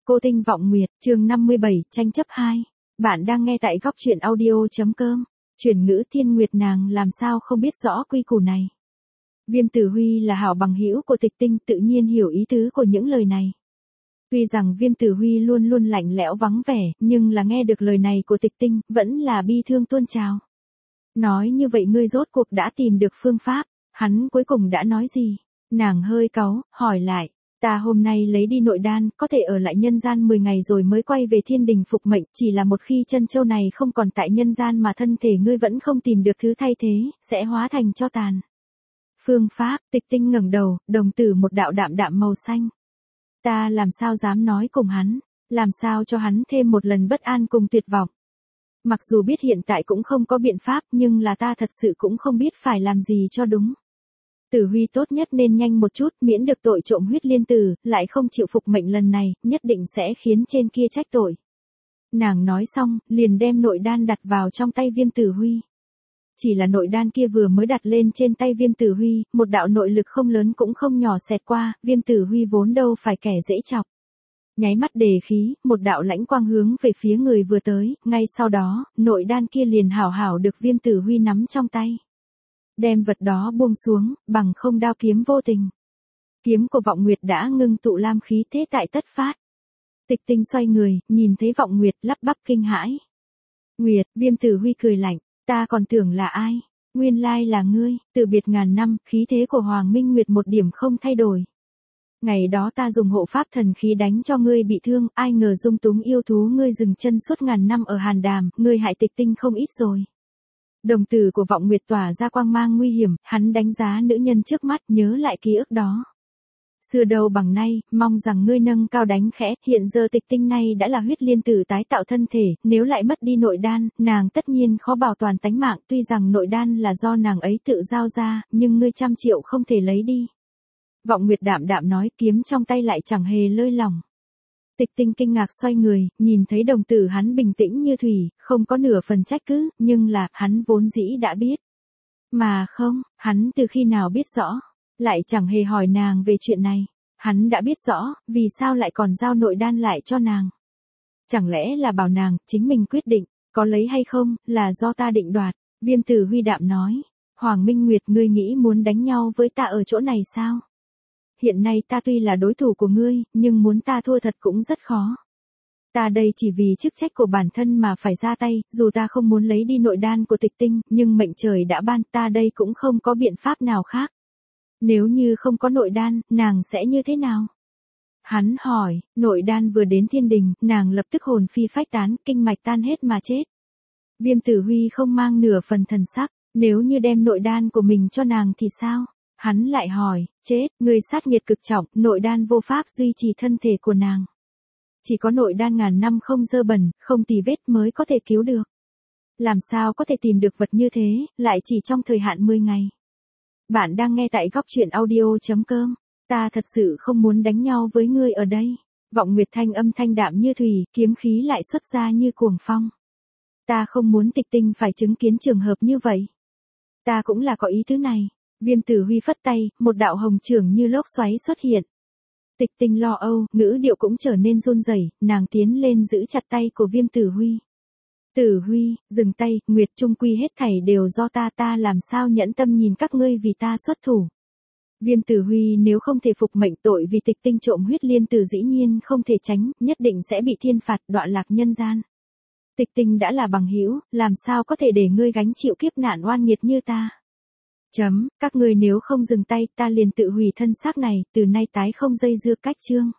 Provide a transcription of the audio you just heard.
Cô Tinh Vọng Nguyệt, chương 57, tranh chấp 2. Bạn đang nghe tại góc truyện audio.com. Chuyển ngữ Thiên Nguyệt nàng làm sao không biết rõ quy củ này. Viêm Tử Huy là hảo bằng hữu của Tịch Tinh, tự nhiên hiểu ý tứ của những lời này. Tuy rằng Viêm Tử Huy luôn luôn lạnh lẽo vắng vẻ, nhưng là nghe được lời này của Tịch Tinh, vẫn là bi thương tuôn trào. Nói như vậy ngươi rốt cuộc đã tìm được phương pháp, hắn cuối cùng đã nói gì? Nàng hơi cáu, hỏi lại. Ta hôm nay lấy đi nội đan, có thể ở lại nhân gian 10 ngày rồi mới quay về thiên đình phục mệnh, chỉ là một khi chân châu này không còn tại nhân gian mà thân thể ngươi vẫn không tìm được thứ thay thế, sẽ hóa thành tro tàn. Phương pháp, Tịch Tinh ngẩng đầu, đồng tử một đạo đạm đạm màu xanh. Ta làm sao dám nói cùng hắn, làm sao cho hắn thêm một lần bất an cùng tuyệt vọng. Mặc dù biết hiện tại cũng không có biện pháp, nhưng là ta thật sự cũng không biết phải làm gì cho đúng. Tử Huy tốt nhất nên nhanh một chút, miễn được tội trộm huyết liên tử, lại không chịu phục mệnh lần này, nhất định sẽ khiến trên kia trách tội. Nàng nói xong, liền đem nội đan đặt vào trong tay Viêm Tử Huy. Chỉ là nội đan kia vừa mới đặt lên trên tay Viêm Tử Huy, một đạo nội lực không lớn cũng không nhỏ xẹt qua, Viêm Tử Huy vốn đâu phải kẻ dễ chọc. Nháy mắt đề khí, một đạo lãnh quang hướng về phía người vừa tới, ngay sau đó, nội đan kia liền hảo hảo được Viêm Tử Huy nắm trong tay. Đem vật đó buông xuống, bằng không đao kiếm vô tình. Kiếm của Vọng Nguyệt đã ngưng tụ lam khí thế tại tất phát. Tịch Tinh xoay người, nhìn thấy Vọng Nguyệt lắp bắp kinh hãi. Nguyệt, Viêm Tử Huy cười lạnh, ta còn tưởng là ai? Nguyên lai là ngươi, từ biệt ngàn năm, khí thế của Hoàng Minh Nguyệt một điểm không thay đổi. Ngày đó ta dùng hộ pháp thần khí đánh cho ngươi bị thương, ai ngờ dung túng yêu thú ngươi dừng chân suốt ngàn năm ở Hàn Đàm, ngươi hại Tịch Tinh không ít rồi. Đồng tử của Vọng Nguyệt tỏa ra quang mang nguy hiểm, hắn đánh giá nữ nhân trước mắt, nhớ lại ký ức đó. Xưa đâu bằng nay, mong rằng ngươi nâng cao đánh khẽ, hiện giờ Tịch Tinh này đã là huyết liên tử tái tạo thân thể, nếu lại mất đi nội đan, nàng tất nhiên khó bảo toàn tánh mạng, tuy rằng nội đan là do nàng ấy tự giao ra, nhưng ngươi 100 triệu không thể lấy đi. Vọng Nguyệt đạm đạm nói, kiếm trong tay lại chẳng hề lơi lỏng. Tịch Tinh kinh ngạc xoay người, nhìn thấy đồng tử hắn bình tĩnh như thủy, không có nửa phần trách cứ, nhưng là, hắn vốn dĩ đã biết. Mà không, hắn từ khi nào biết rõ, lại chẳng hề hỏi nàng về chuyện này. Hắn đã biết rõ, vì sao lại còn giao nội đan lại cho nàng. Chẳng lẽ là bảo nàng, chính mình quyết định, có lấy hay không, là do ta định đoạt. Viêm Tử Huy đạm nói, Hoàng Minh Nguyệt ngươi nghĩ muốn đánh nhau với ta ở chỗ này sao? Hiện nay ta tuy là đối thủ của ngươi, nhưng muốn ta thua thật cũng rất khó. Ta đây chỉ vì chức trách của bản thân mà phải ra tay, dù ta không muốn lấy đi nội đan của Tịch Tinh, nhưng mệnh trời đã ban, ta đây cũng không có biện pháp nào khác. Nếu như không có nội đan, nàng sẽ như thế nào? Hắn hỏi, nội đan vừa đến thiên đình, nàng lập tức hồn phi phách tán, kinh mạch tan hết mà chết. Viêm Tử Huy không mang nửa phần thần sắc, nếu như đem nội đan của mình cho nàng thì sao? Hắn lại hỏi, chết, người sát nghiệt cực trọng, nội đan vô pháp duy trì thân thể của nàng. Chỉ có nội đan ngàn năm không dơ bẩn, không tì vết mới có thể cứu được. Làm sao có thể tìm được vật như thế, lại chỉ trong thời hạn 10 ngày. Bạn đang nghe tại góc truyện audio.com. Ta thật sự không muốn đánh nhau với ngươi ở đây. Vọng Nguyệt thanh âm thanh đạm như thủy, kiếm khí lại xuất ra như cuồng phong. Ta không muốn Tịch Tinh phải chứng kiến trường hợp như vậy. Ta cũng là có ý thứ này. Viêm Tử Huy phất tay, một đạo hồng trưởng như lốc xoáy xuất hiện. Tịch Tinh lo âu, ngữ điệu cũng trở nên run rẩy, nàng tiến lên giữ chặt tay của Viêm Tử Huy. Tử Huy, dừng tay, Nguyệt trung quy hết thảy đều do ta làm sao nhẫn tâm nhìn các ngươi vì ta xuất thủ. Viêm Tử Huy nếu không thể phục mệnh tội vì Tịch Tinh trộm huyết liên tử dĩ nhiên không thể tránh, nhất định sẽ bị thiên phạt đọa lạc nhân gian. Tịch Tinh đã là bằng hữu, làm sao có thể để ngươi gánh chịu kiếp nạn oan nghiệt như ta. Các ngươi nếu không dừng tay, ta liền tự hủy thân xác này, từ nay tái không dây dưa cách chương.